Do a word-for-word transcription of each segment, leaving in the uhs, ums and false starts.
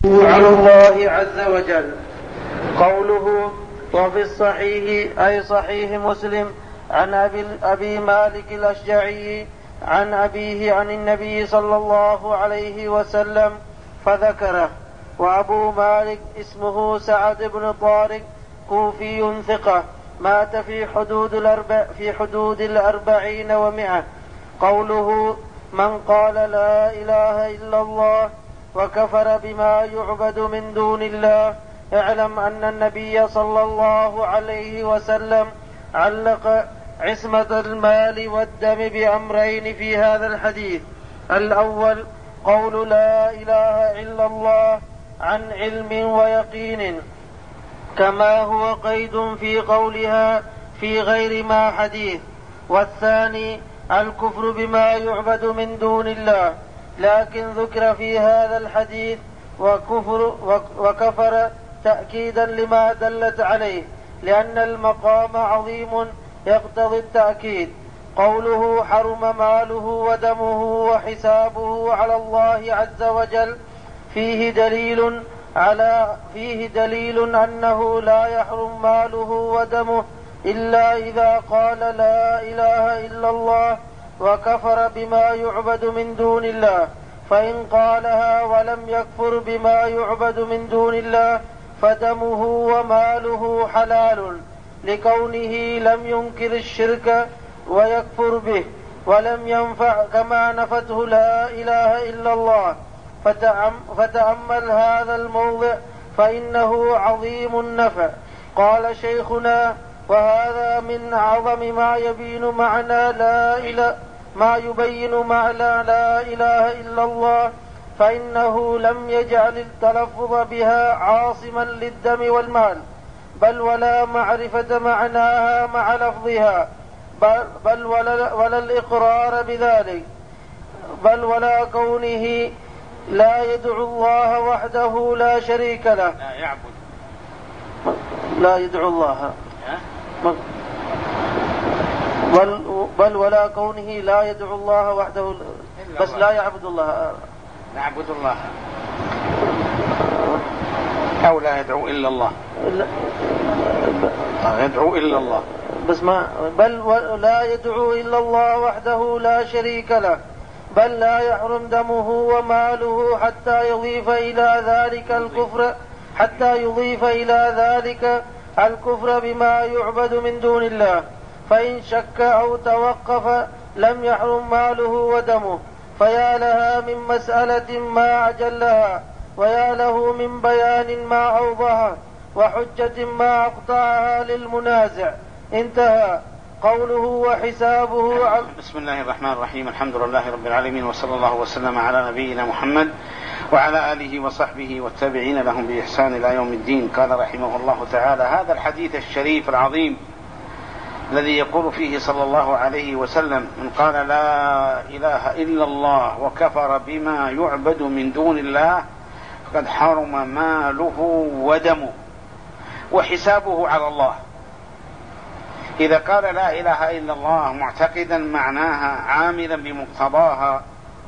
على الله عز وجل. قوله وفي الصحيح أي صحيح مسلم عن أبي, أبي مالك الأشجعي عن أبيه عن النبي صلى الله عليه وسلم فذكره. وأبو مالك اسمه سعد بن طارق كوفي ثقة مات في حدود الأربع في حدود الأربعين ومئة. قوله من قال لا إله إلا الله وكفر بما يعبد من دون الله اعلم أن النبي صلى الله عليه وسلم علق عصمة المال والدم بأمرين في هذا الحديث. الأول قول لا إله إلا الله عن علم ويقين كما هو قيد في قولها في غير ما حديث. والثاني الكفر بما يعبد من دون الله، لكن ذكر في هذا الحديث وكفر وكفر تأكيدا لما دلت عليه، لأن المقام عظيم يقتضي التأكيد. قوله حرم ماله ودمه وحسابه على الله عز وجل فيه دليل على فيه دليل أنه لا يحرم ماله ودمه إلا إذا قال لا إله إلا الله وكفر بما يعبد من دون الله. فإن قالها ولم يكفر بما يعبد من دون الله فدمه وماله حلال، لكونه لم ينكر الشرك ويكفر به ولم ينفع كما نفته لا إله إلا الله. فتأمل هذا الموضع فإنه عظيم النفع. قال شيخنا وهذا من أعظم ما يبين معنى لا إله ما يبين معنى لا إله إلا الله، فإنه لم يجعل التلفظ بها عاصما للدم والمال، بل ولا معرفة معناها مع لفظها، بل, بل ولا, ولا الإقرار بذلك، بل ولا كونه لا يدعو الله وحده لا شريك له، لا يعبد لا يدعو الله بل, بل ولا كونه لا يدعو الله وحده بس لا يعبد الله، نعبد الله أو لا يدعو إلا الله، لا يدعو إلا الله بس ما بل لا يدعو إلا الله وحده لا شريك له، بل لا يحرم دمه وماله حتى يضيف إلى ذلك الكفر حتى يضيف إلى ذلك الكفر بما يعبد من دون الله. فإن شك أو توقف لم يحرم ماله ودمه. فيا لها من مسألة ما أجلها، ويا له من بيان ما أوضحه، وحجة ما أقطعها للمنازع. انتهى. قوله وحسابه عن... بسم الله الرحمن الرحيم. الحمد لله رب العالمين، وصلى الله وسلم على نبينا محمد وعلى آله وصحبه والتابعين لهم بإحسان إلى يوم الدين. قال رحمه الله تعالى: هذا الحديث الشريف العظيم الذي يقول فيه صلى الله عليه وسلم: من قال لا إله إلا الله وكفر بما يعبد من دون الله فقد حرم ماله ودمه وحسابه على الله. إذا قال لا إله إلا الله معتقدا معناها عاملا بمقتضاها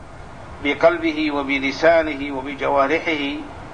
بقلبه وبلسانه وبجوارحه،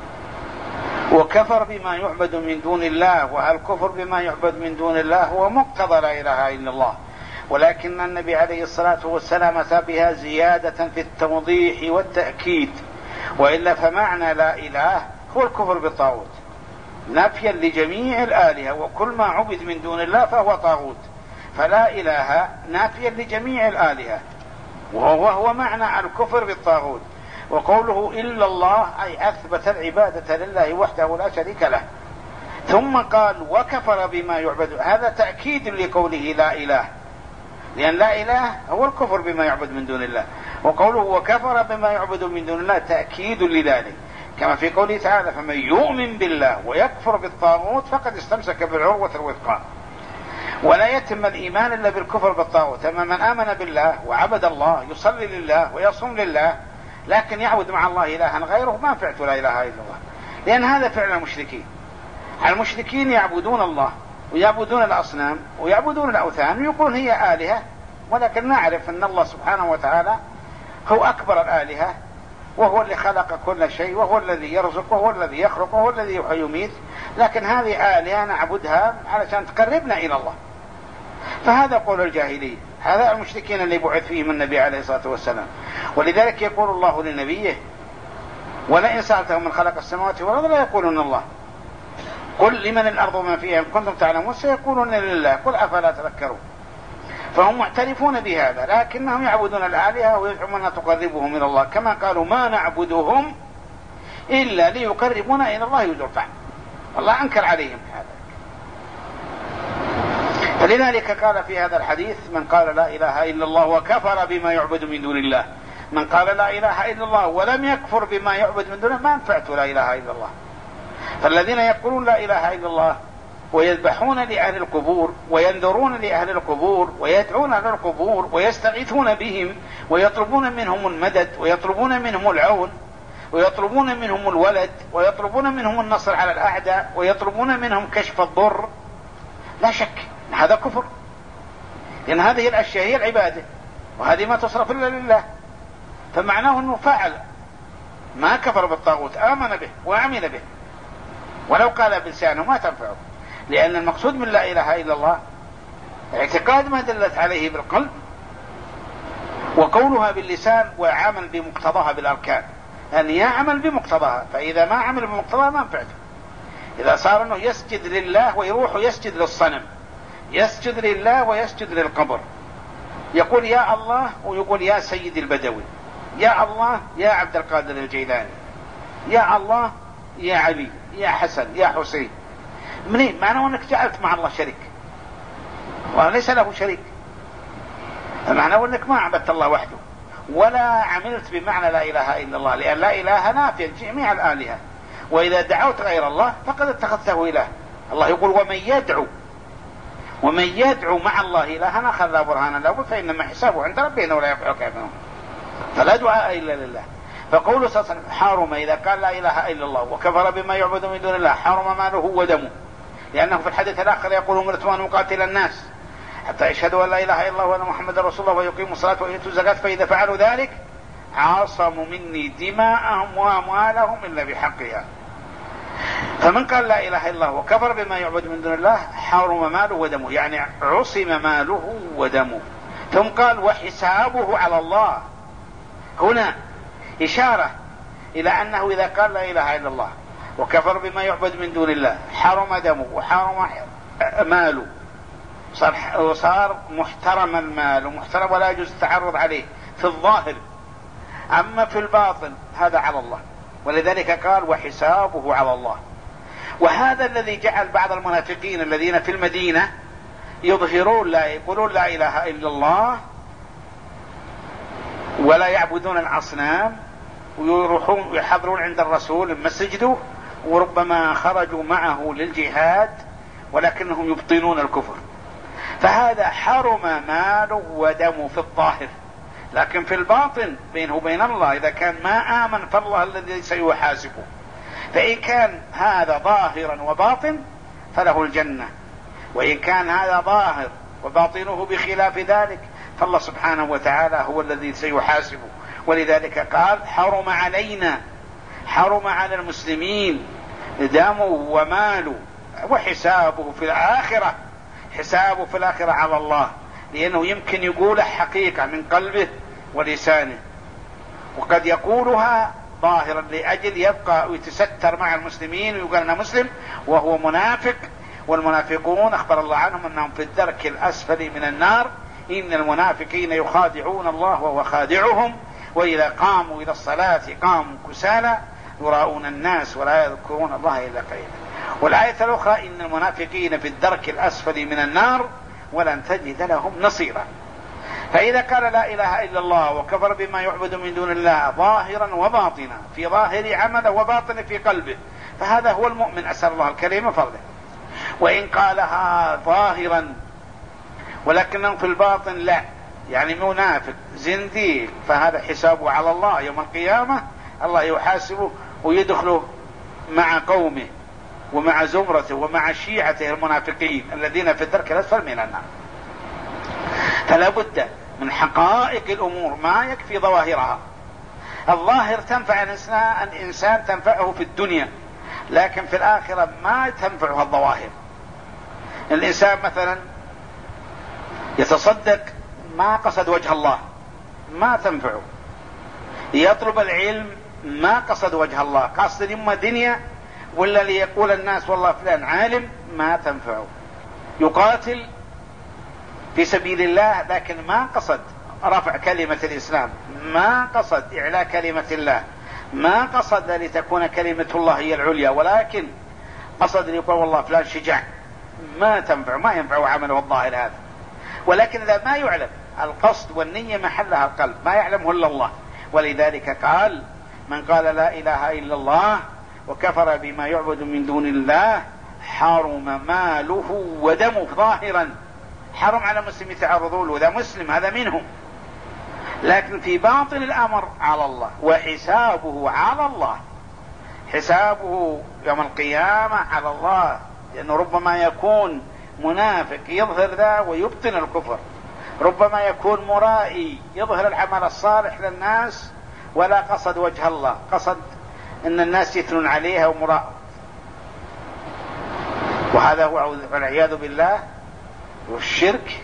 وكفر بما يعبد من دون الله، والكفر بما يعبد من دون الله هو مقتضى لا إله إلا الله، ولكن النبي عليه الصلاة والسلام أتى بها زيادة في التوضيح والتأكيد، وإلا فمعنى لا إله هو الكفر بالطاغوت نفيا لجميع الآلهة، وكل ما عبد من دون الله فهو طاغوت، فلا إله نافيا لجميع الآلهة، وهو هو معنى الكفر بالطاغوت. وقوله إلا الله أي أثبت العبادة لله وحده لا شريك له، ثم قال وكفر بما يعبد، هذا تأكيد لقوله لا إله، لأن لا إله هو الكفر بما يعبد من دون الله، وقوله وكفر بما يعبد من دون الله تأكيد لذلك، كما في قوله تعالى: فمن يؤمن بالله ويكفر بالطاغوت فقد استمسك بالعروة الوثقى. ولا يتم الإيمان إلا بالكفر بالطاغوت. أما من آمن بالله وعبد الله يصلي لله ويصوم لله لكن يعبد مع الله إلها غيره ما فعت لا إله إلا الله، لأن هذا فعل المشركين. المشركين يعبدون الله ويعبدون الأصنام ويعبدون الأوثان ويقولون هي آلهة، ولكن نعرف أن الله سبحانه وتعالى هو أكبر الآلهة وهو اللي خلق كل شيء، وهو الذي يرزق، وهو الذي يخلق، وهو الذي يحيي ويميت، لكن هذه آلهة نعبدها علشان تقربنا إلى الله. فهذا قول الجاهلية، هذا المشركين اللي بعث فيهم النبي عليه الصلاة والسلام. ولذلك يقول الله لنبيه: ولئن سألتهم من خلق السماوات والأرض لا يقولون الله قل لمن الأرض وما فيها إن كنتم تعلمون سيقولون لله قل أفلا تذكرون. فهم معترفون بهذا، لكنهم يعبدون الآلهة ويزعمون أن تقربهم إلى الله، كما قالوا: ما نعبدهم إلا ليقربونا إلى الله زلفى. الله أنكر عليهم هذا. فلذلك قال في هذا الحديث: من قال لا إله إلا الله وكفر بما يعبد من دون الله. من قال لا إله إلا الله ولم يكفر بما يعبد من دونه ما نفعته لا إله إلا الله. فالذين يقولون لا إله إلا الله ويذبحون لأهل القبور وينذرون لأهل القبور ويدعون أهل القبور ويستغيثون بهم ويطلبون منهم المدد ويطلبون منهم العون ويطلبون منهم الولد ويطلبون منهم النصر على الأعداء ويطلبون منهم كشف الضر، لا شك هذا كفر، لأن هذه الأشياء هي العبادة وهذه ما تصرف إلا لله. فمعناه أنه فعل ما كفر بالطاغوت، آمن به وعمل به، ولو قال بلسانه ما تنفعه، لأن المقصود من لا إله إلا الله اعتقاد ما دلت عليه بالقلب وقولها باللسان وعمل بمقتضاها بالأركان، أن يعمل بمقتضاها. فإذا ما عمل بمقتضاها ما نفعته. إذا صار أنه يسجد لله ويروح يسجد للصنم، يسجد لله ويسجد للقبر، يقول يا الله ويقول يا سيد البدوي، يا الله يا عبد القادر الجيلاني، يا الله يا علي يا حسن يا حسين، منين؟ معناه أنك جعلت مع الله شريك وليس له شريك. معناه أنك ما عبدت الله وحده ولا عملت بمعنى لا إله إلا الله، لأن لا إله نافية جميع الآلهة، وإذا دعوت غير الله فقد اتخذته إله. الله يقول ومن يدعو ومن يدعو مع الله إلها آخر لا برهان له فإنما حسابه عند ربه ولا يفعل كافرون. فلا دعاء إلا لله. فقوله صلى الله عليه وسلم حرم إذا قال لا إله إلا الله وكفر بما يعبد من دون الله حرم ماله ودمه، لأنه في الحديث الآخر يقول أمرت أن أقاتل الناس حتى يشهدوا أن لا إله إلا الله وأن محمد رسول الله ويقيموا الصلاة ويؤتوا الزكاة فإذا فعلوا ذلك عاصموا مني دماءهم وأموالهم إلا بحقها. فمن قال لا إله إلا الله وكفر بما يعبد من دون الله حرم ماله ودمه، يعني عصم ماله ودمه. ثم قال وحسابه على الله، هنا إشارة إلى أنه إذا قال لا إله إلا الله وكفر بما يعبد من دون الله حرم دمه وحرم ماله، صار, وصار محترم المال ومحترم ولا يجوز التعرض عليه في الظاهر، أما في الباطن هذا على الله. ولذلك قال وحسابه على الله. وهذا الذي جعل بعض المنافقين الذين في المدينة يظهرون لا يقولون لا إله إلا الله ولا يعبدون الأصنام ويروحون يحضرون عند الرسول مسجده وربما خرجوا معه للجهاد ولكنهم يبطنون الكفر، فهذا حرم ماله ودمه في الظاهر، لكن في الباطن بينه وبين الله إذا كان ما آمن فالله الذي سيحاسبه. فإن كان هذا ظاهرا وباطن فله الجنة، وإن كان هذا ظاهر وباطنه بخلاف ذلك فالله سبحانه وتعالى هو الذي سيحاسبه. ولذلك قال حرم علينا، حرم على المسلمين دمه وماله وحسابه في الآخرة، حسابه في الآخرة على الله، لأنه يمكن يقوله حقيقة من قلبه ولسانه، وقد يقولها ظاهرا لأجل يبقى ويتستر مع المسلمين ويقول أنا مسلم وهو منافق. والمنافقون أخبر الله عنهم أنهم في الدرك الأسفل من النار، إن المنافقين يخادعون الله وهو خادعهم وإذا قاموا إلى الصلاة قاموا كسالى يراؤون الناس ولا يذكرون الله إلا قليلا. والآية الأخرى إن المنافقين في الدرك الأسفل من النار ولن تجد لهم نصيرا. فإذا قال لا إله إلا الله وكفر بما يعبد من دون الله ظاهرا وباطنا، في ظاهر عمله وباطن في قلبه، فهذا هو المؤمن أسأل الله الكريم فضله. وإن قالها ظاهرا ولكنه في الباطن لا، يعني منافق زنديق، فهذا حسابه على الله يوم القيامة، الله يحاسبه ويدخله مع قومه ومع زمرته ومع شيعته المنافقين الذين في الدرك الأسفل من النار. فلا بد من حقائق الأمور، ما يكفي ظواهرها. الظاهر تنفع الإنسان تنفعه في الدنيا، لكن في الآخرة ما تنفعها الظواهر. الإنسان مثلا يتصدق ما قصد وجه الله ما تنفعه، يطلب العلم ما قصد وجه الله، قصد إما دنيا ولا ليقول الناس والله فلان عالم، ما تنفعه. يقاتل في سبيل الله لكن ما قصد رفع كلمة الإسلام، ما قصد إعلاء كلمة الله، ما قصد لتكون كلمة الله هي العليا، ولكن قصد ليقول والله فلان شجاع، ما تنفع، ما ينفع عمله الظاهر هذا. ولكن إذا ما يعلم القصد والنية محلها القلب، ما يعلمه إلا الله. ولذلك قال من قال لا إله إلا الله وكفر بما يعبد من دون الله حرم ماله ودمه ظاهرا، حرم على مسلم يتعرضوا له، ذا مسلم هذا منهم، لكن في باطن الأمر على الله، وحسابه على الله، حسابه يوم القيامة على الله، لأنه ربما يكون منافق يظهر ذا ويبطن الكفر، ربما يكون مرائي يظهر العمل الصالح للناس ولا قصد وجه الله، قصد ان الناس يثنون عليها ومراء، وهذا هو والعياذ بالله والشرك.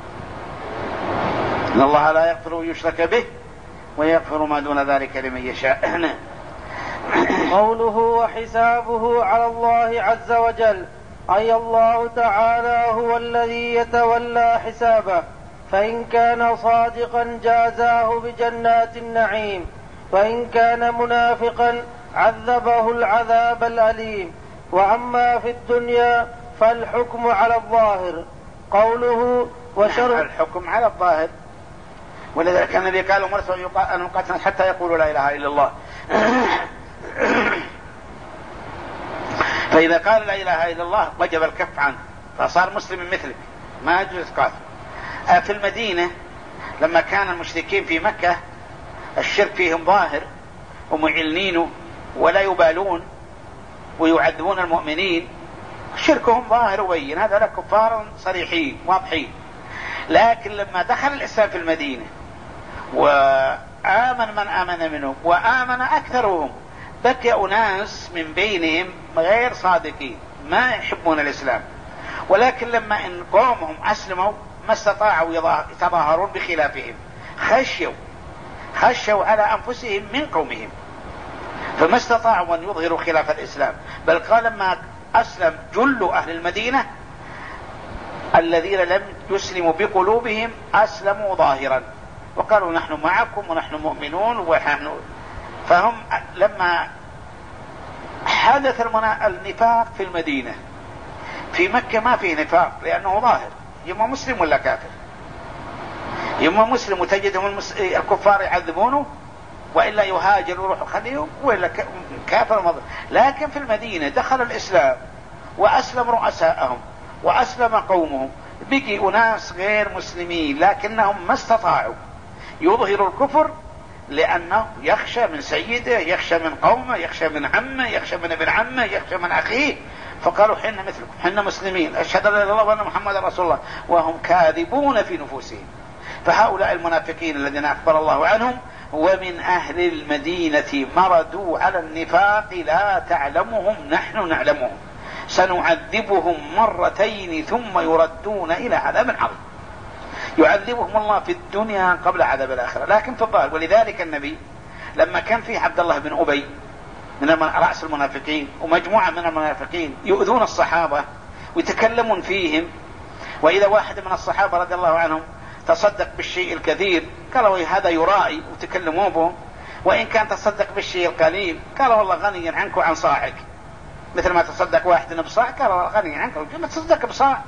ان الله لا يغفر يشرك به ويغفر ما دون ذلك لمن يشاء. قوله وحسابه على الله عز وجل، أي الله تعالى هو الذي يتولى حسابه، فإن كان صادقا جازاه بجنات النعيم، وإن كان منافقا عذبه العذاب الأليم. وأما في الدنيا فالحكم على الظاهر. قوله وشر الحكم على الظاهر، ولذلك كان الذي قالوا مرسل أن نقاتل حتى يقولوا لا إله إلا الله. فإذا قال لا إله إلا الله وجب الكف عنه، فصار مسلم مثلك، ما يجوز قاتل. في المدينة لما كان المشركين في مكة الشرك فيهم ظاهر ومعلنينه ولا يبالون ويعذبون المؤمنين، شركهم ظاهر وبين، هذا لك كفار صريحين واضحين. لكن لما دخل الإسلام في المدينة وآمن من آمن منهم وآمن أكثرهم، بقي أناس من بينهم غير صادقين ما يحبون الإسلام، ولكن لما إن قومهم أسلموا ما استطاعوا يتظاهرون بخلافهم، خشوا خشوا على أنفسهم من قومهم، فما استطاعوا أن يظهروا خلاف الإسلام. بل قال لما أسلم جل أهل المدينة الذين لم يسلموا بقلوبهم أسلموا ظاهرا وقالوا نحن معكم ونحن مؤمنون ونحن. فهم لما حدث النفاق في المدينة، في مكة ما فيه نفاق لأنه ظاهر، يما مسلم ولا كافر، يما مسلم وتجدهم المس... الكفار يعذبونه، وإلا يهاجر ويروح خليهم، وإلا كافر مضر. لكن في المدينة دخل الإسلام وأسلم رؤساءهم وأسلم قومهم، بقي أناس غير مسلمين لكنهم ما استطاعوا يظهروا الكفر، لأنه يخشى من سيده، يخشى من قومه، يخشى من عمه، يخشى من ابن عمه، يخشى من أخيه، فقالوا حنا مثلكم، حنا مسلمين، أشهد أن لا إله إلا الله وأن محمد رسول الله، وهم كاذبون في نفوسهم. فهؤلاء المنافقين الذين أخبر الله عنهم ومن أهل المدينة مردوا على النفاق لا تعلمهم نحن نعلمهم سنعذبهم مرتين ثم يردون إلى عذاب عظيم. يعذبهم الله في الدنيا قبل عذاب الآخرة، لكن في الظاهر. ولذلك النبي لما كان فيه عبد الله بن أبي من رأس المنافقين ومجموعة من المنافقين يؤذون الصحابة ويتكلمون فيهم، وإذا واحد من الصحابة رضي الله عنهم تصدق بالشيء الكثير قالوا هذا يرائي وتكلموا به، وإن كان تصدق بالشيء القليل قالوا والله غني عنك وعن صاعك، مثل ما تصدق واحد بصاع قالوا غني عنك ما تصدق بصاع.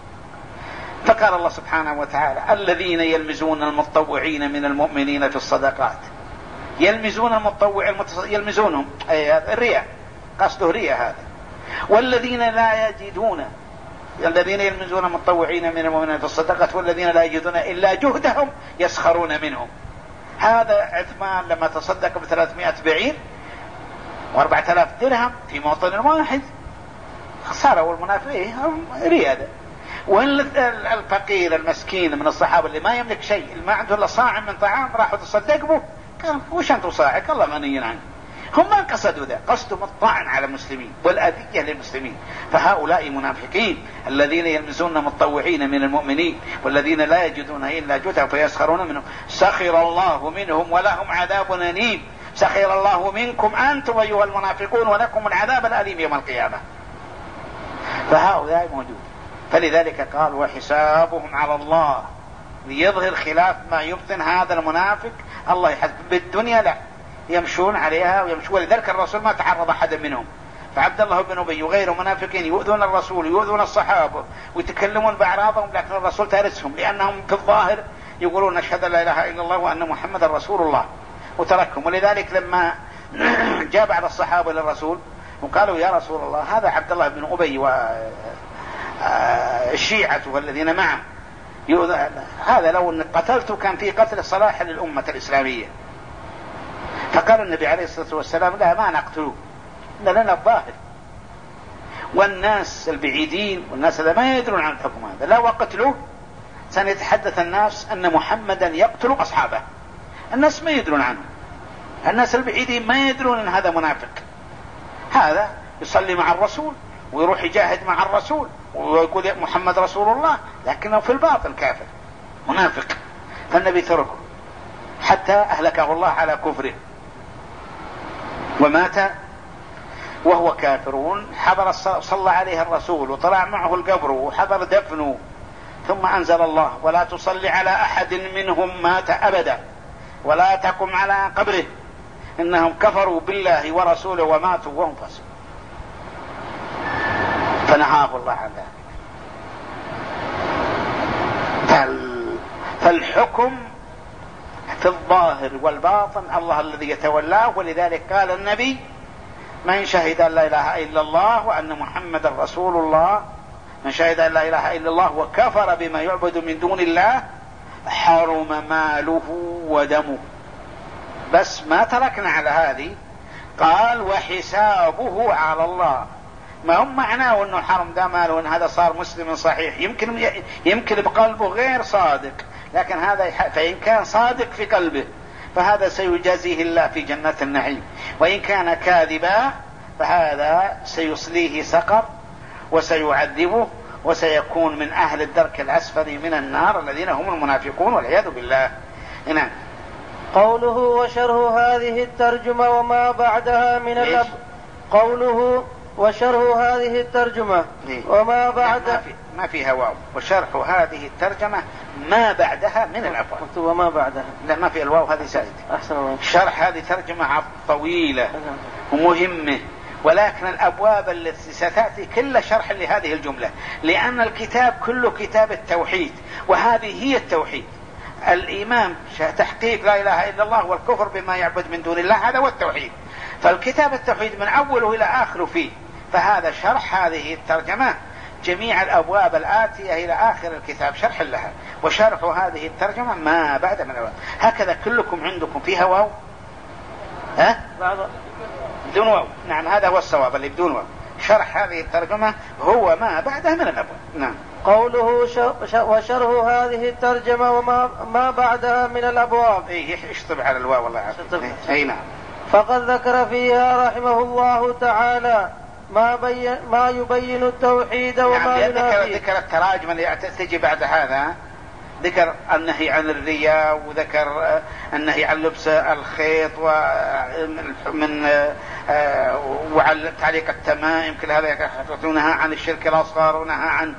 فقال الله سبحانه وتعالى الذين يلمزون المتطوعين من المؤمنين في الصدقات، يلمزون المتطوع يلمزونهم أي الرياء، قصده رياء هذا. والذين لا يجدون، الذين يلمزون المتطوعين من المؤمنين في الصدقات والذين لا يجدون إلا جهدهم يسخرون منهم. هذا عثمان لما تصدق بثلاثمائة بعير واربعة آلاف درهم في موطن واحد، خسارة المنافقين رياء. والفقير المسكين من الصحابة اللي ما يملك شيء، اللي ما عنده إلا صاع من طعام، راحوا تصدق به قال وش أنت صاعق؟ الله غني عنه. هم ما قصدوا ذا، قصدهم الطعن على المسلمين والأذية للمسلمين. فهؤلاء منافقين الذين يلمزون متطوعين من المؤمنين والذين لا يجدون إلا جهدهم فيسخرون منهم. سخر الله منهم ولهم عذاب أليم. سخر الله منكم أنتم أيها المنافقون ولكم العذاب الأليم يوم القيامة. فهؤلاء موجود. فلذلك قال وحسابهم على الله، ليظهر خلاف ما يبطن هذا المنافق. الله يحسب بالدنيا لا يمشون عليها ويمشون، ولذلك الرسول ما تعرض أحد منهم. فعبد الله بن أبي وغيره منافقين يؤذون الرسول يؤذون الصحابة ويتكلمون بأعراضهم، لكن الرسول تارسهم لأنهم في الظاهر يقولون نشهد لا إله إلا الله وأن محمد رسول الله وتركهم. ولذلك لما جاء بعض الصحابة للرسول وقالوا يا رسول الله هذا عبد الله بن أبي والشيعة والذين معه هذا لو قتلته كان في قتل صلاح للأمة الإسلامية. فقال النبي عليه الصلاة والسلام لا ما نقتله، إن لنا الظاهر، والناس البعيدين والناس اللي ما يدرون عن الحكم هذا لا وقتلوه سنتحدث الناس أن محمدا يقتل أصحابه. الناس ما يدرون عنه، الناس البعيدين ما يدرون أن هذا منافق، هذا يصلي مع الرسول ويروح يجاهد مع الرسول ويقول يا محمد رسول الله، لكنه في الباطن كافر منافق. فالنبي تركه حتى أهلكه الله على كفره ومات وهو كافر. حضر صلى عليه الرسول وطلع معه القبر وحضر دفنه، ثم أنزل الله ولا تصلي على أحد منهم مات أبدا ولا تقم على قبره إنهم كفروا بالله ورسوله وماتوا وهم فاسقون. فنهاه الله عن ذلك. فالحكم في الظاهر والباطن الله الذي يتولاه. ولذلك قال النبي من شهد أن لا إله إلا الله وأن محمد رسول الله، من شهد أن لا إله إلا الله وكفر بما يعبد من دون الله حرم ماله ودمه. بس ما تركنا على هذه، قال وحسابه على الله. ما هم معناه أنه حرم ده ماله وأن هذا صار مسلم صحيح، يمكن يمكن بقلبه غير صادق، لكن هذا فإن كان صادق في قلبه فهذا سيجازيه الله في جنة النعيم، وإن كان كاذبا فهذا سيصليه سقر وسيعذبه وسيكون من أهل الدرك الأسفل من النار الذين هم المنافقون والعياذ بالله. نعم. قوله وشرح هذه الترجمة وما بعدها من الأب. قوله وشرح هذه الترجمة وما بعدها ما, في ما فيها واو. وشرح هذه الترجمة ما بعدها من الأبواب. وما بعدها لا ما في الواو هذه زائدة. أحسن الله. شرح هذه ترجمة طويلة ومهمة، ولكن الأبواب التي ستأتي كل شرح لهذه الجملة، لأن الكتاب كله كتاب التوحيد، وهذه هي التوحيد. الإيمان تحقيق لا إله إلا الله والكفر بما يعبد من دون الله، هذا هو التوحيد. فالكتاب التوحيد من أوله إلى آخره فيه. فهذا شرح هذه الترجمة جميع الأبواب الآتية إلى آخر الكتاب شرح لها. وشرح هذه الترجمة ما بعد من الواو. هكذا كلكم عندكم فيها واو ها؟ بدون واو. نعم هذا هو الصواب اللي بدون واو. شرح هذه الترجمة هو ما بعدها من الأبواب. نعم. قوله وشرح هذه الترجمة وما ما بعدها من الأبواب. إيه اشطب على الواو والله عافية. أي نعم. فقد ذكر فيها رحمه الله تعالى ما, بي... ما يبين التوحيد وما نعم. ينافيه. ذكر التراجم اللي تجي بعد هذا، ذكر النهي عن الرياء، وذكر النهي عن لبس الخيط ومن وعن تعليق التمائم، كل هذا. ونهى عن الشرك الأصغر، ونهى عن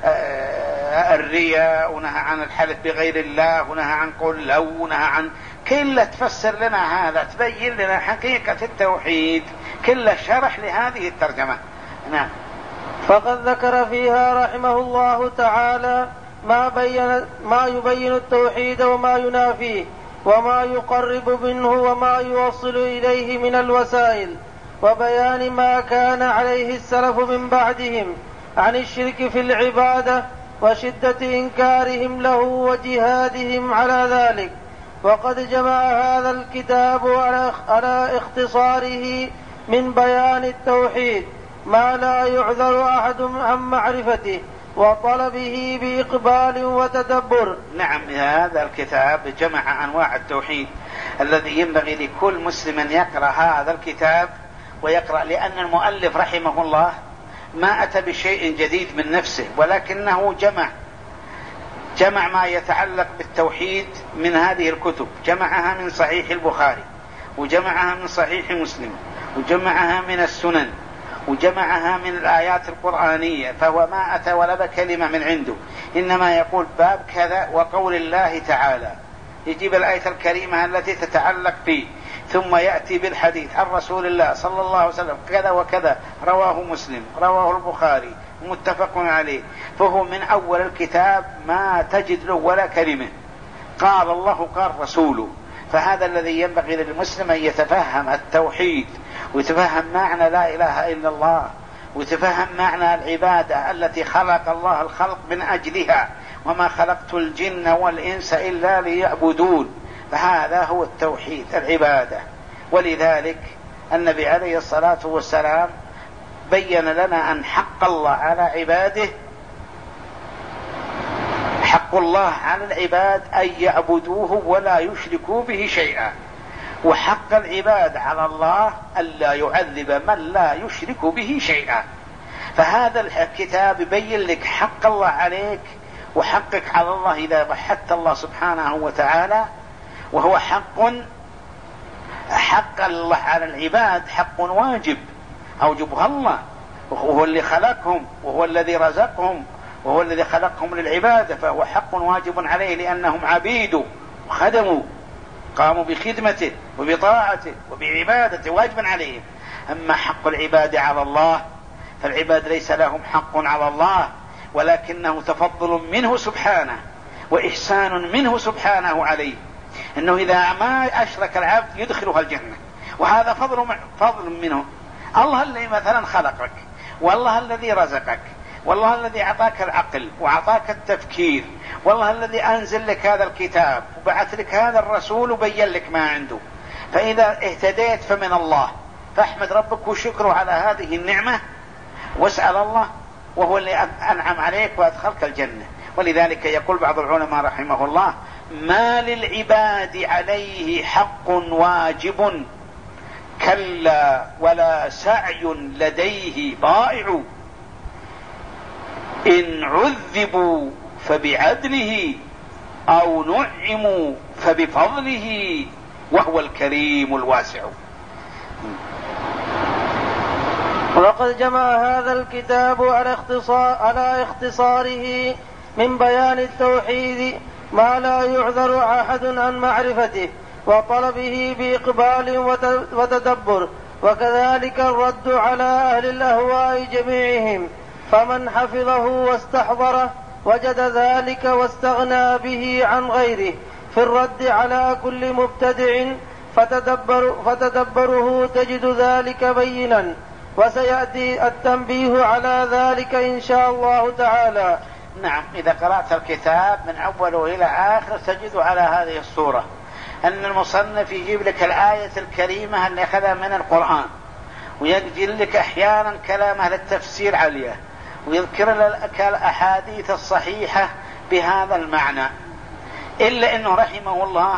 الرياء، ونهى عن الحلف بغير الله، ونهى عن قول لو، ونهى عن كل تفسر لنا هذا، تبين لنا حقيقة التوحيد، كل شرح لهذه الترجمة. نعم. فقد ذكر فيها رحمه الله تعالى ما, بين ما يبين التوحيد وما ينافيه وما يقرب منه وما يوصل إليه من الوسائل، وبيان ما كان عليه السلف من بعدهم عن الشرك في العبادة وشدة إنكارهم له وجهادهم على ذلك. وقد جمع هذا الكتاب على اختصاره من بيان التوحيد ما لا يعذر أحد عن معرفته وطلبه بإقبال وتدبر. نعم. هذا الكتاب جمع أنواع التوحيد الذي ينبغي لكل مسلم أن يقرأ هذا الكتاب ويقرأ، لأن المؤلف رحمه الله ما أتى بشيء جديد من نفسه، ولكنه جمع جمع ما يتعلق بالتوحيد من هذه الكتب، جمعها من صحيح البخاري، وجمعها من صحيح مسلم، وجمعها من السنن، وجمعها من الآيات القرآنية. فهو ما أتى ولا بكلمة من عنده، إنما يقول باب كذا وقول الله تعالى، يجيب الآية الكريمة التي تتعلق فيه، ثم يأتي بالحديث عن رسول الله صلى الله عليه وسلم كذا وكذا، رواه مسلم، رواه البخاري، متفق عليه. فهو من أول الكتاب ما تجد له ولا كلمة قال الله قال رسوله. فهذا الذي ينبغي للمسلم أن يتفهم التوحيد، ويتفهم معنى لا إله إلا الله، ويتفهم معنى العبادة التي خلق الله الخلق من أجلها، وما خلقت الجن والإنس إلا ليعبدون. فهذا هو التوحيد، العبادة. ولذلك النبي عليه الصلاة والسلام بين لنا أن حق الله على عباده، حق الله على العباد أن يعبدوه ولا يشركوا به شيئا، وحق العباد على الله ألا يعذب من لا يشرك به شيئا. فهذا الكتاب يبين لك حق الله عليك وحقك على الله إذا وحدت الله سبحانه وتعالى، وهو حق حق الله على العباد، حق واجب أوجبها الله، وهو اللي خلقهم، وهو الذي رزقهم، وهو الذي خلقهم للعبادة، فهو حق واجب عليه لأنهم عبيده وخدموا، قاموا بخدمته وبطاعته وبعبادته، واجبا عليهم. أما حق العباد على الله فالعباد ليس لهم حق على الله، ولكنه تفضل منه سبحانه وإحسان منه سبحانه عليه، أنه إذا ما أشرك العبد يدخلها الجنة، وهذا فضل فضل منه. الله الذي مثلا خلقك، والله الذي رزقك، والله الذي أعطاك العقل وأعطاك التفكير، والله الذي أنزل لك هذا الكتاب وبعث لك هذا الرسول وبين لك ما عنده. فإذا اهتديت فمن الله، فاحمد ربك وشكره على هذه النعمة، واسأل الله، وهو اللي أنعم عليك وأدخلك الجنة. ولذلك يقول بعض العلماء رحمه الله: ما للعباد عليه حق واجب، كلا ولا سعي لديه ضائع، إن عذبوا فبعدله أو نعموا فبفضله، وهو الكريم الواسع. ولقد جمع هذا الكتاب على اختصار على اختصاره من بيان التوحيد ما لا يعذر أحد عن معرفته وطلبه بإقبال وتدبر، وكذلك الرد على أهل الأهواء جميعهم، فمن حفظه واستحضره وجد ذلك واستغنى به عن غيره في الرد على كل مبتدع، فتدبر فتدبره تجد ذلك بينا، وسيأتي التنبيه على ذلك إن شاء الله تعالى. نعم، إذا قرأت الكتاب من أوله إلى آخر تجد على هذه الصورة أن المصنف يجيب لك الآية الكريمة اللي أخذها من القرآن، ويجيب لك أحيانا كلام أهل التفسير عليه، ويذكر لك الأحاديث الصحيحة بهذا المعنى. إلا أنه رحمه الله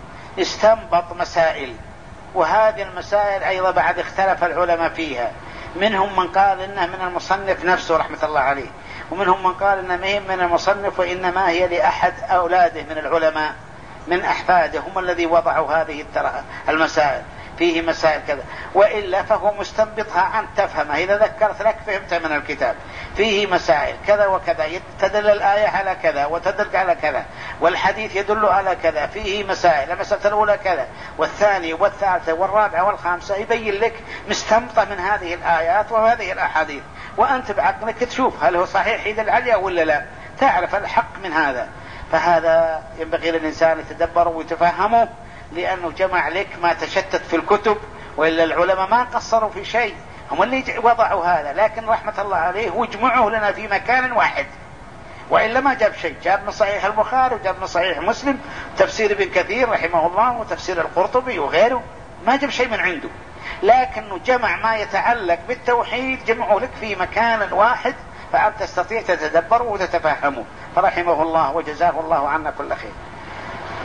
استنبط مسائل، وهذه المسائل أيضا بعد اختلف العلماء فيها، منهم من قال إنها من المصنف نفسه رحمة الله عليه، ومنهم من قال إنها مهم من المصنف وإنما هي لأحد أولاده من العلماء من أحفاده، هم الذي وضعوا هذه المسائل، فيه مسائل كذا، وإلا فهو مستنبطها عن تفهمها. إذا ذكرت لك فهمت من الكتاب، فيه مسائل كذا وكذا، تدل الآية على كذا وتدل على كذا، والحديث يدل على كذا، فيه مسائل، المسألة الأولى كذا والثانية والثالثة والرابعة والخامسة، يبين لك مستنبطة من هذه الآيات وهذه الأحاديث، وأنت بعقلك تشوف هل هو صحيح يدل عليه ولا لا، تعرف الحق من هذا. فهذا ينبغي للإنسان يتدبر ويتفهمه، لأنه جمع لك ما تشتت في الكتب، وإلا العلماء ما قصروا في شيء، هم اللي وضعوا هذا، لكن رحمة الله عليه وجمعوه لنا في مكان واحد، وإلا ما جاب شيء. جاب من صحيح البخاري وجاب من صحيح مسلم، تفسير ابن كثير رحمه الله وتفسير القرطبي وغيره، ما جاب شيء من عنده، لكنه جمع ما يتعلق بالتوحيد جمعه لك في مكان واحد، فأنت تستطيع تتدبره وتتفهمه، فرحمه الله وجزاه الله عنا كل خير.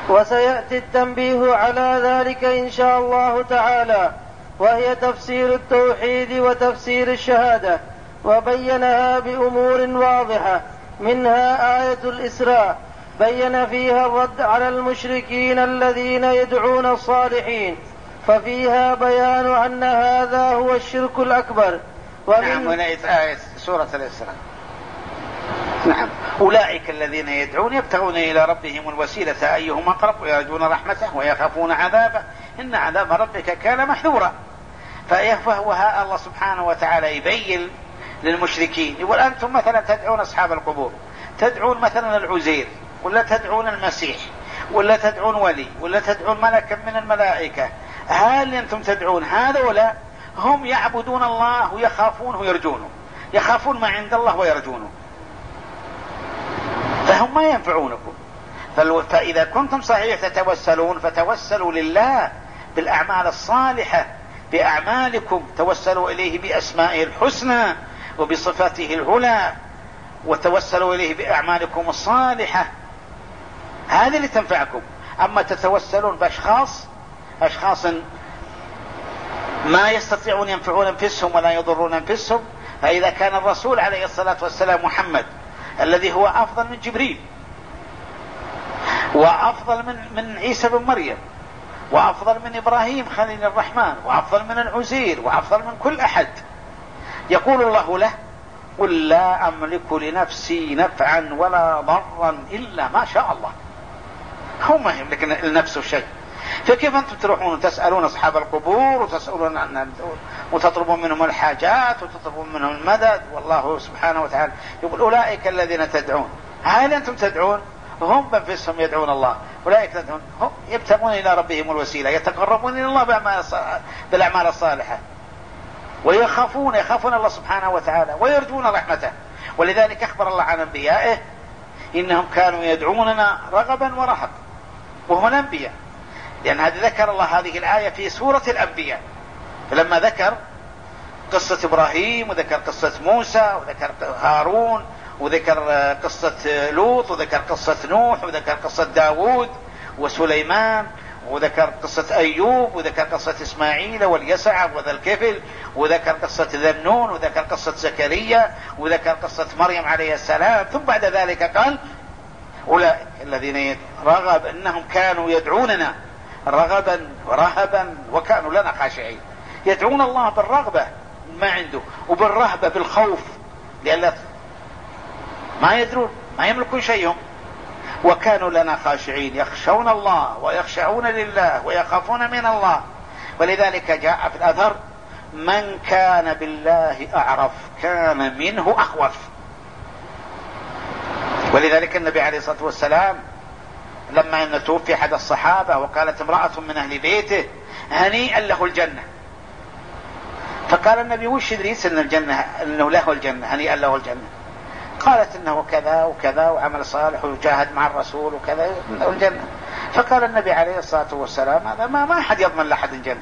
وسيأتي التنبيه على ذلك إن شاء الله تعالى، وهي تفسير التوحيد وتفسير الشهادة، وبينها بأمور واضحة، منها آية الإسراء بين فيها الرد على المشركين الذين يدعون الصالحين، ففيها بيان أن هذا هو الشرك الأكبر. نعم، ونأت آية سورة الإسراء. نعم، أولئك الذين يدعون يبتغون إلى ربهم الوسيلة أيهم أقرب ويرجون رحمته ويخافون عذابه إن عذاب ربك كان محذورا. فيفهمها الله سبحانه وتعالى يبين للمشركين، يقول أنتم مثلا تدعون أصحاب القبور، تدعون مثلا العزير، ولا تدعون المسيح، ولا تدعون ولي، ولا تدعون ملكا من الملائكة، هل أنتم تدعون هذا ولا هم يعبدون الله ويخافونه ويرجونه، يخافون ما عند الله ويرجونه، فهم ما ينفعونكم. فإذا كنتم صحيح تتوسلون فتوسلوا لله بالأعمال الصالحة، بأعمالكم توسلوا إليه بأسمائه الحسنى وبصفاته العلى، وتوسلوا إليه بأعمالكم الصالحة، هذه اللي تنفعكم. أما تتوسلون بأشخاص أشخاص ما يستطيعون ينفعون أنفسهم ولا يضرون أنفسهم، فإذا كان الرسول عليه الصلاة والسلام محمد الذي هو أفضل من جبريل وأفضل من, من عيسى بن مريم وأفضل من إبراهيم خليل الرحمن وأفضل من العزير وأفضل من كل أحد، يقول الله له قل لا أملك لنفسي نفعا ولا ضرا إلا ما شاء الله. هو ما يملك لنفسه شيء، فكيف أنتم تروحون تسألون أصحاب القبور وتسألون عن وتطلبون منهم الحاجات وتطلبون منهم المدد، والله سبحانه وتعالى يقول أولئك الذين تدعون، هل أنتم تدعون؟ هم بنفسهم يدعون الله، أولئك تدعون هم يبتغون إلى ربهم الوسيلة، يتقربون إلى الله بالأعمال الصالحة، ويخافون يخافون الله سبحانه وتعالى ويرجون رحمته. ولذلك أخبر الله عن أنبيائه إنهم كانوا يدعوننا رغبا ورهبا، وهم الأنبياء، لأن هذا ذكر الله هذه الآية في سورة الأنبياء، فلما ذكر قصة إبراهيم وذكر قصة موسى وذكر هارون وذكر قصة لوط وذكر قصة نوح وذكر قصة داود وسليمان وذكر قصة أيوب وذكر قصة إسماعيل واليسع وذا الكفل وذكر قصة ذنون وذكر قصة زكريا وذكر قصة مريم عليه السلام، ثم بعد ذلك قال أولئك الذين رغب إنهم كانوا يدعوننا رغبا ورهبا وكانوا لنا خاشعين، يدعون الله بالرغبة ما عنده وبالرهبة بالخوف، لأن ما يدرون ما يملكون شيئهم، وكانوا لنا خاشعين يخشون الله ويخشعون لله ويخافون من الله. ولذلك جاء في الأثر من كان بالله أعرف كان منه أخوف. ولذلك النبي عليه الصلاة والسلام لما أن توفي أحد الصحابة وقالت امرأة من أهل بيته هنيئا له الجنة، فقال النبي وش يدريس أن الجنة أنه له الجنة هنيئا له الجنة؟ قالت إنه كذا وكذا وعمل صالح ويجاهد مع الرسول وكذا له الجنة. فقال النبي عليه الصلاة والسلام هذا ما ما أحد يضمن لأحد الجنة.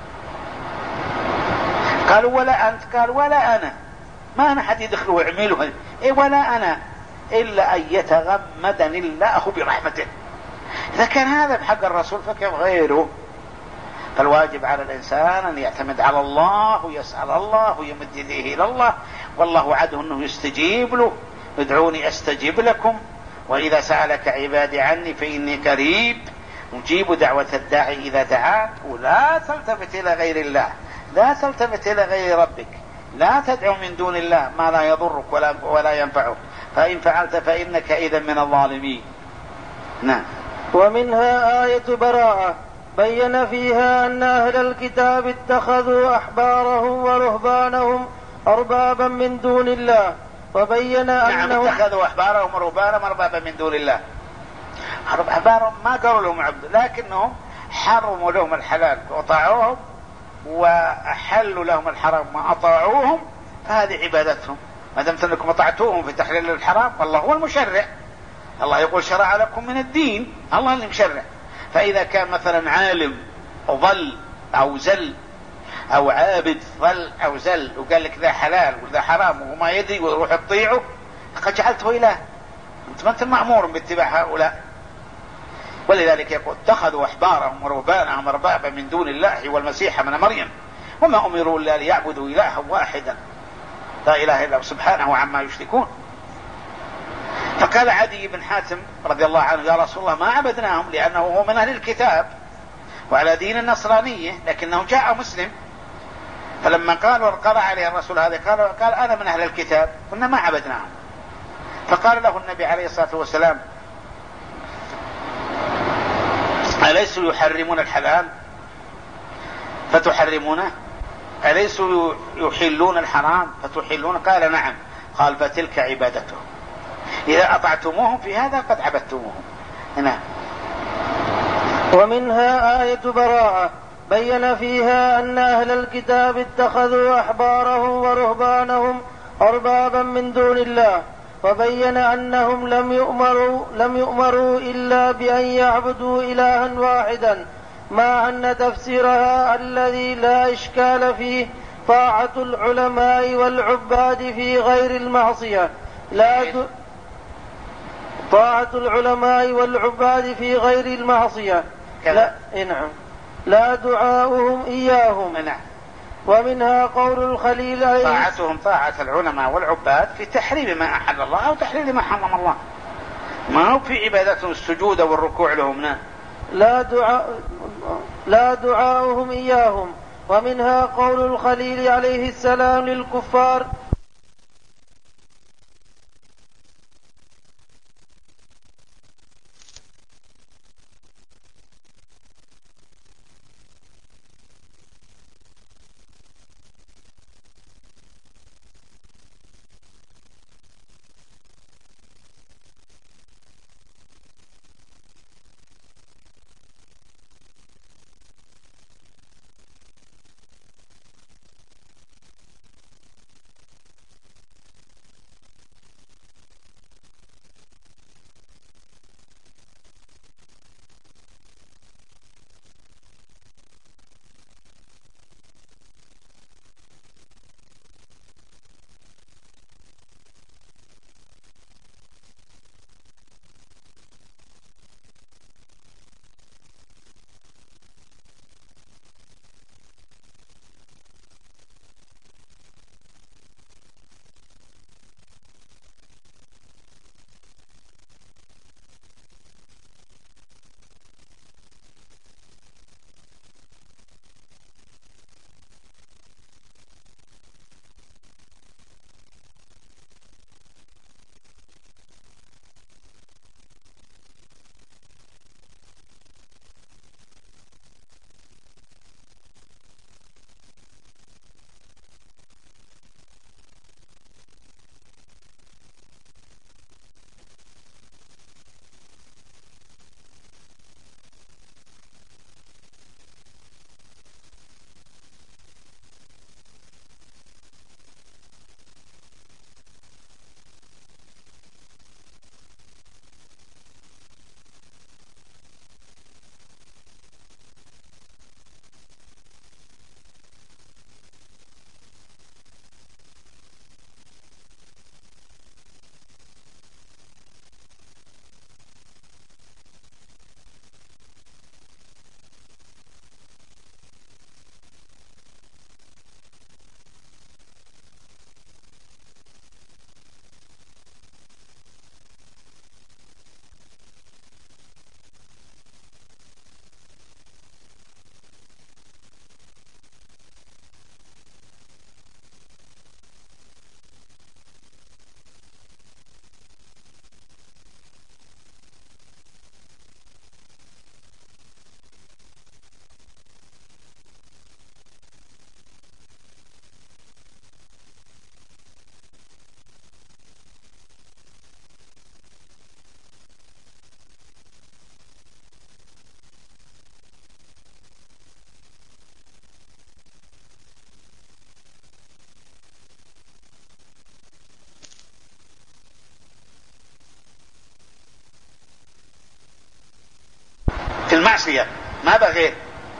قالوا ولا أنت؟ قال ولا أنا، ما أنا حد يدخل ويعمله إيه ولا أنا إلا أن يتغمدني الله برحمته. إذا كان هذا بحق الرسول فكيف غيره؟ فالواجب على الإنسان أن يعتمد على الله ويسأل الله ويمد يديه إلى الله، والله وعده أنه يستجيب له، ادعوني أستجيب لكم وإذا سألك عبادي عني فإني قريب مجيب دعوة الداعي إذا دعاك. ولا تلتفت إلى غير الله، لا تلتفت إلى غير ربك، لا تدعو من دون الله ما لا يضرك ولا, ولا ينفعك، فإن فعلت فإنك إذا من الظالمين. نعم. ومنها آية براءة بين فيها أن أهل الكتاب اتخذوا أحبارهم ورهبانهم أربابا من دون الله، وبين أنهم نعم اتخذوا أحبارهم ورهبانهم أربابا من دون الله. أحبارهم ما قالوا لهم عبد، لكنهم حرموا لهم الحلال وأطاعوهم، وأحلوا لهم الحرام ما أطاعوهم، فهذه عبادتهم. ما دمت أنكم أطعتوهم في تحليل الحرام، والله هو المشرع، الله يقول شرع لكم من الدين، الله اللي مشرع. فإذا كان مثلا عالم ضل أو زل أو عابد ضل أو زل وقال لك ذا حلال وذا حرام وما يدري ويروح يطيعه، قد جعلته إله، أنت ما أنت مأمور باتباع هؤلاء. ولذلك يقول اتخذوا أحبارهم ورهبانهم أربابا من دون الله والمسيح ابن مريم وما أمروا إلا ليعبدوا إلها واحدا لا إله إلا هو سبحانه عما يشركون. فقال عدي بن حاتم رضي الله عنه يا رسول الله ما عبدناهم لأنه هو من أهل الكتاب وعلى دين النصرانية لكنه جاء مسلم. فلما قال وقرأ عليه الرسول هذا قال, قال أنا من أهل الكتاب قلنا ما عبدناهم. فقال له النبي عليه الصلاة والسلام أليسوا يحرمون الحلال فتحرمونه أليسوا يحلون الحرام فتحلون قال نعم. قال فتلك عبادته إذا أطعتموهم في هذا قد عبدتموهم. نعم. ومنها آية براءة بين فيها أن أهل الكتاب اتخذوا أحبارهم ورهبانهم أربابا من دون الله وبين أنهم لم يؤمروا, لم يؤمروا إلا بأن يعبدوا إلها واحدا مع أن تفسيرها الذي لا إشكال فيه طاعة العلماء والعباد في غير المعصية لا د... طاعة العلماء والعباد في غير المعصية لا... نعم لا دعاؤهم إياهم. نعم. ومنها قول الخليل أي... طاعتهم طاعة العلماء والعباد في تحريم ما أحل الله أو تحليل ما حرم الله ما هو في عبادتهم السجود والركوع لهم. نعم. لا دعاء لا دعاؤهم إياهم. ومنها قول الخليل عليه السلام للكفار في المعصية ما بغير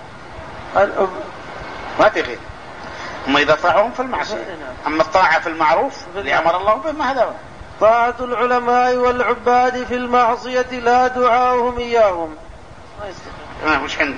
ما في غير. أما إذا طاعهم في المعصية أما الطاعة في المعروف اللي أمر الله به ما هذا. طاعة العلماء والعباد في المعصية لا دعاؤهم إياهم ما مش عند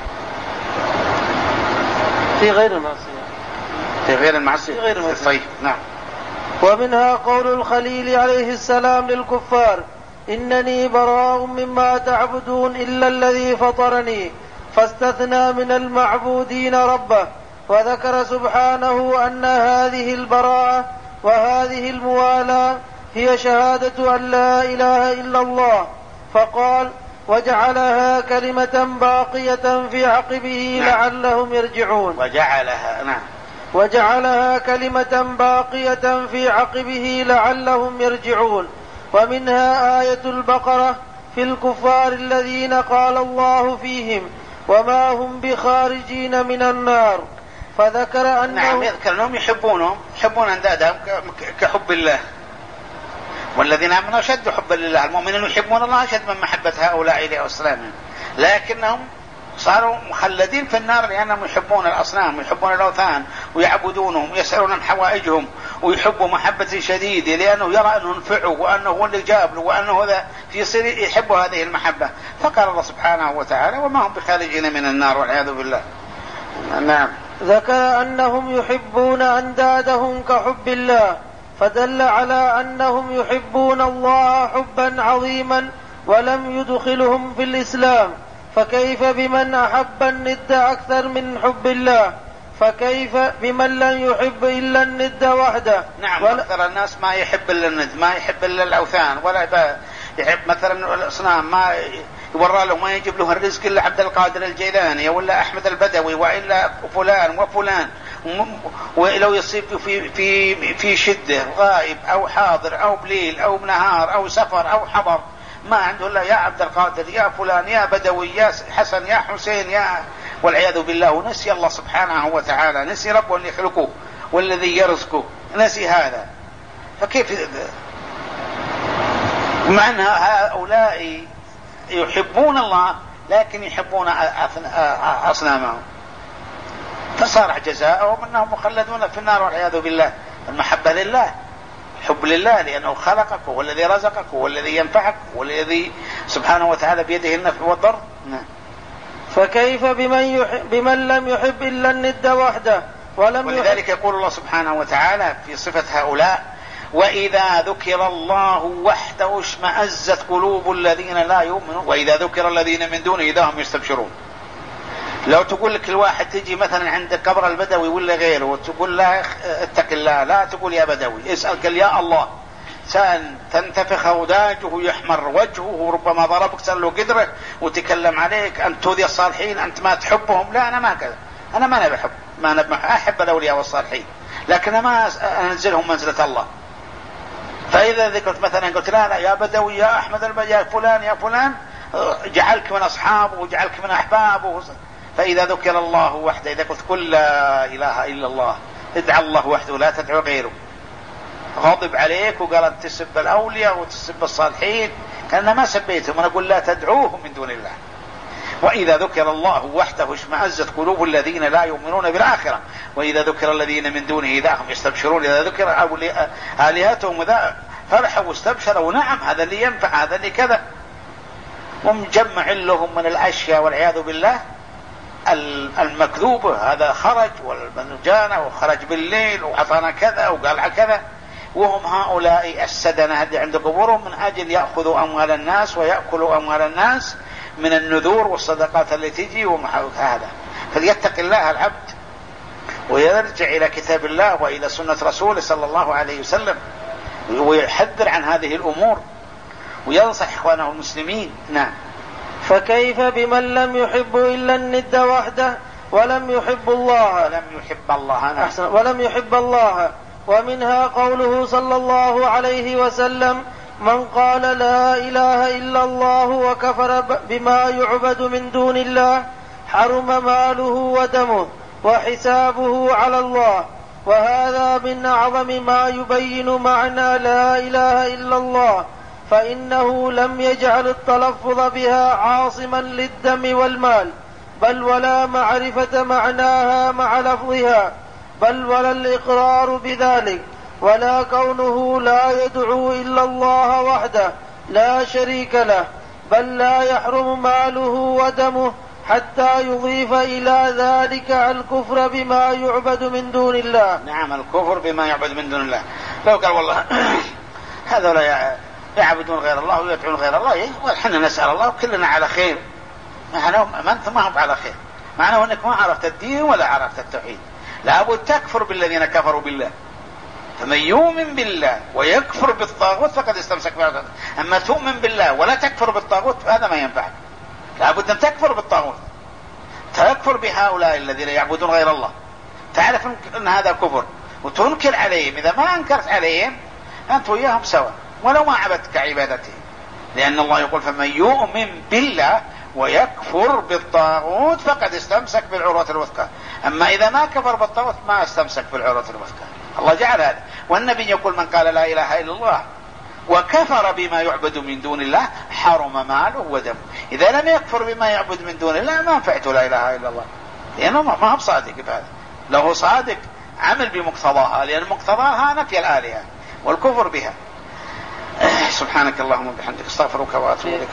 في غير المعصية في غير المعصية في غير المعصية. طيب نعم. ومنها قول الخليل عليه السلام للكفار: إنني براء مما تعبدون إلا الذي فطرني، فاستثنى من المعبودين ربه. وذكر سبحانه أن هذه البراءة وهذه الموالاة هي شهادة أن لا إله إلا الله، فقال: وجعلها كلمة باقية في عقبه نعم. لعلهم يرجعون. وجعلها نعم وجعلها كلمة باقية في عقبه لعلهم يرجعون. ومنها آية البقرة في الكفار الذين قال الله فيهم: وما هم بخارجين من النار. فذكر أنه نعم يذكر أنهم يحبونهم يحبون أندادهم كحب الله، والذين آمنوا أشد حبا لله. المؤمنين يحبون الله أشد من محبة هؤلاء لأسلامهم، لكنهم صاروا مخلدين في النار لأنهم يحبون الأصنام ويحبون الأوثان ويعبدونهم ويسألون عن حوائجهم ويحبوا محبة شديدة، لأنه يرى أنه ينفعه وأنه هو اللي جاب له وأنه هذا في صير يحب هذه المحبة. فقال الله سبحانه وتعالى: وما هم بخارجين من النار والعياذ بالله. نعم. ذكر أنهم يحبون أندادهم كحب الله، فدل على أنهم يحبون الله حبا عظيما ولم يدخلهم في الإسلام. فكيف بمن أحب الند أكثر من حب الله؟ فكيف بمن لم يحب إلا الند وحده؟ نعم. ولا... أكثر الناس ما يحب إلا الند، ما يحب إلا الأوثان ولا يحب مثلا الأصنام، ما يورى له ما يجيب له الرزق إلا عبد القادر الجيلاني ولا أحمد البدوي وإلا فلان وفلان. ولو يصيب في في في شدة غائب أو حاضر أو بليل أو بنهار أو سفر أو حضر، ما عنده إلا يا عبد القادر يا فلان يا بدوي يا حسن يا حسين يا، والعياذ بالله. نسي الله سبحانه وتعالى، نسي ربه اللي يخلقه والذي يرزقه، نسي هذا. فكيف مع أن هؤلاء يحبون الله لكن يحبون أصنامهم، فصار جزاؤهم أنهم مخلدون في النار والعياذ بالله. المحبة لله، حب لله، لأنه خلقك هو الذي رزقك هو الذي ينفعك هو الذي سبحانه وتعالى بيده النفع والضر. فكيف بمن, يحب بمن لم يحب إلا الند وحده ولم ولذلك يقول الله سبحانه وتعالى في صفة هؤلاء: وإذا ذكر الله وحده اشمأزت قلوب الذين لا يؤمنون وإذا ذكر الذين من دونه إذا هم يستبشرون. لو تقول لك الواحد تجي مثلا عند قبر البدوي ولا غيره وتقول له اتق الله، لا تقول يا بدوي، اسألك يا الله، سأل تنتفخ أوداجه يحمر وجهه، ربما ضربك سأل له قدره وتكلم عليك أنت تؤذي الصالحين، أنت ما تحبهم. لا أنا ما كذا، أنا ما أنا بحب ما أنا أحب الأولياء والصالحين، لكن ما أنزلهم منزلة الله. فإذا ذكرت مثلا قلت لا لا يا بدوي يا أحمد البدوي يا فلان يا فلان، جعلك من أصحابه وجعلك من أحبابه. فإذا ذكر الله وحده، إذا قلت قل لا إله إلا الله، ادعى الله وحده لا تدعو غيره، غضب عليك وقال أن تسب الأولياء وتسب الصالحين، كأننا ما سبيتهم، أنا أقول لا تدعوهم من دون الله. وإذا ذكر الله وحده اشمأزت قلوب الذين لا يؤمنون بالآخرة وإذا ذكر الذين من دونه إذا هم يستبشرون. إذا ذكر آلهتهم إذا فرحوا واستبشروا. نعم هذا اللي ينفع، هذا اللي كذا، ومجمع لهم من الأشياء والعياذ بالله المكذوبة. هذا خرج والمنجانة وخرج بالليل وعطانا كذا وقال كذا، وهم هؤلاء السدنة اللي عند قبورهم من أجل يأخذوا أموال الناس ويأكلوا أموال الناس من النذور والصدقات اللي تجي ومحاوك هذا. فليتق الله العبد ويرجع إلى كتاب الله وإلى سنة رسوله صلى الله عليه وسلم ويحذر عن هذه الأمور وينصح إخوانه المسلمين. نعم. فكيف بمن لم يحب إلا الند وحده ولم يحب الله ولم يحب الله نعم. ولم يحب الله. ومنها قوله صلى الله عليه وسلم: من قال لا إله إلا الله وكفر بما يعبد من دون الله حرم ماله ودمه وحسابه على الله. وهذا من أعظم ما يبين معنى لا إله إلا الله، فإنه لم يجعل التلفظ بها عاصما للدم والمال، بل ولا معرفة معناها مع لفظها، بل ولا الإقرار بذلك، ولا كونه لا يدعو إلا الله وحده لا شريك له، بل لا يحرم ماله ودمه حتى يضيف إلى ذلك الكفر بما يعبد من دون الله. نعم، الكفر بما يعبد من دون الله. لو قال والله هذول يعبدون غير الله ويدعون غير الله، ونحن نسأل الله كلنا على خير، معناه ما أنت ما هم على خير، معناه أنك ما عرفت الدين ولا عرفت التوحيد. لابد تكفر بالذين كفروا بالله، فمن يؤمن بالله ويكفر بالطاغوت فقد استمسك بالعروة. أما تؤمن بالله ولا تكفر بالطاغوت هذا ما ينفع. لابد أن تكفر بالطاغوت، تكفر بهؤلاء الذين يعبدون غير الله، تعرف أن هذا كفر وتنكر عليهم. إذا ما أنكرت عليهم أنت وياهم سوا ولو ما عبدتك عبادته، لأن الله يقول فمن يؤمن بالله ويكفر بالطاغوت فقد استمسك بالعروة الوثقى. أما إذا ما كفر بالطاغوت ما استمسك بالعروة الوثقى. الله جعل هذا. والنبي يقول من قال لا إله إلا الله وكفر بما يعبد من دون الله حرم ماله ودمه. إذا لم يكفر بما يعبد من دون الله ما نفعته لا إله إلا الله، لأنه ما هو صادق بهذا. لو هو صادق عمل بمقتضاها، لأن مقتضاها نفي الآلهة والكفر بها. سبحانك اللهم وبحمدك استغفرك واتوب اليك.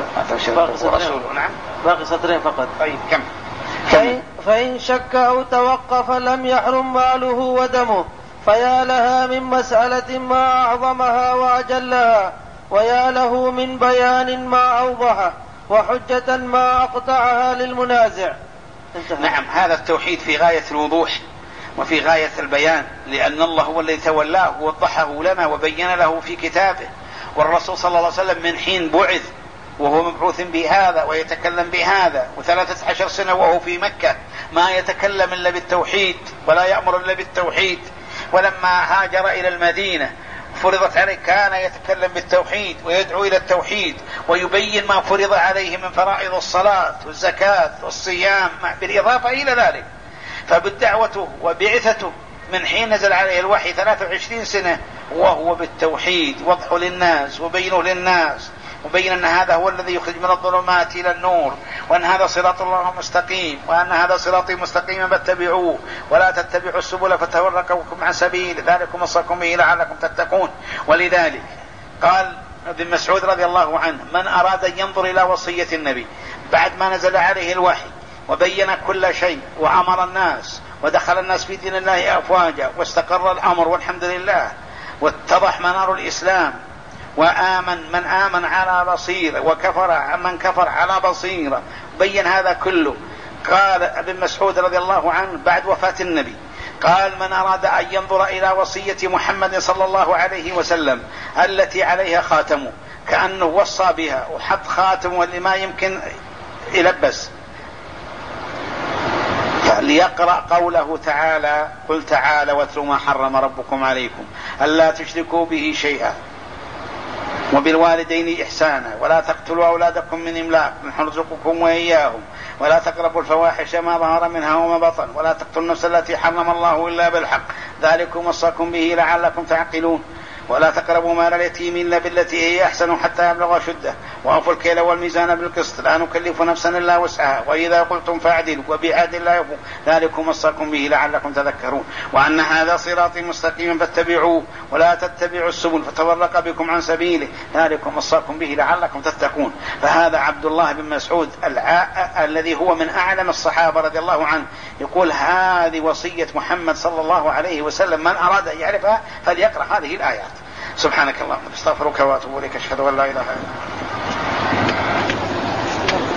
نعم باقي سطرين فقط. طيب كم, كم؟ فإن شك أو توقف لم يحرم ماله ودمه، فيا لها من مسألة ما أعظمها وأجلها، ويا له من بيان ما أوضحه، وحجة ما أقطعها للمنازع. انتهى. نعم، هذا التوحيد في غاية الوضوح وفي غاية البيان، لأن الله هو الذي تولاه ووضحه لنا وبين له في كتابه. والرسول صلى الله عليه وسلم من حين بعث وهو مبعوث بهذا ويتكلم بهذا، وثلاثة عشر سنة وهو في مكة ما يتكلم إلا بالتوحيد ولا يأمر إلا بالتوحيد. ولما هاجر إلى المدينة فرضت عليه كان يتكلم بالتوحيد ويدعو إلى التوحيد ويبين ما فرض عليه من فرائض الصلاة والزكاة والصيام بالإضافة إلى ذلك. فبالدعوة وبعثته من حين نزل عليه الوحي ثلاثة وعشرين سنة وهو بالتوحيد وضحه للناس وبينه للناس، وبين أن هذا هو الذي يخرج من الظلمات إلى النور، وأن هذا صراط الله مستقيم، وأن هذا صراطي مستقيما فاتبعوه ولا تتبعوا السبل فتفرق بكم عن سبيل ذلكم وصاكم به لعلكم تتقون. ولذلك قال ابن مسعود رضي الله عنه من أراد أن ينظر إلى وصية النبي بعد ما نزل عليه الوحي وبين كل شيء وأمر الناس ودخل الناس في دين الله أفواجا واستقر الأمر والحمد لله واتضح منار الإسلام وآمن من آمن على بصيرة وكفر من كفر على بصيرة، بين هذا كله. قال ابن مسعود رضي الله عنه بعد وفاة النبي قال من أراد أن ينظر إلى وصية محمد صلى الله عليه وسلم التي عليها خاتمه، كأنه وصى بها وحط خاتمه اللي ما يمكن يلبس، ليقرأ قوله تعالى قل تعالى واتلوا ما حرم ربكم عليكم ألا تشركوا به شيئا وبالوالدين إحسانا ولا تقتلوا أولادكم من إملاق نحن نرزقكم وإياهم ولا تقربوا الفواحش ما ظهر منها وما بطن ولا تقتلوا النفس التي حرم الله إلا بالحق ذلكم وصاكم به لعلكم تعقلون ولا تقربوا مال اليتيم إلا بالتي هي أحسن حتى يبلغ شده وأوفوا الكيل والميزان بالقسط لا نكلف نفسا إلا وسعها وإذا قلتم فاعدلوا وبعهد الله يوفوا ذلكم وصاكم به لعلكم تذكرون وأن هذا صراطي مستقيما فاتبعوه ولا تتبعوا السبل فتفرق بكم عن سبيله ذلكم وصاكم به لعلكم تتقون. فهذا عبد الله بن مسعود الذي هو من أعلم الصحابة رضي الله عنه يقول هذه وصية محمد صلى الله عليه وسلم من أراد أن يعرفها فليقرأ هذه الآيات. سبحانك اللهم استغفرك واتوب اليك اشهد ان لا اله الا انت.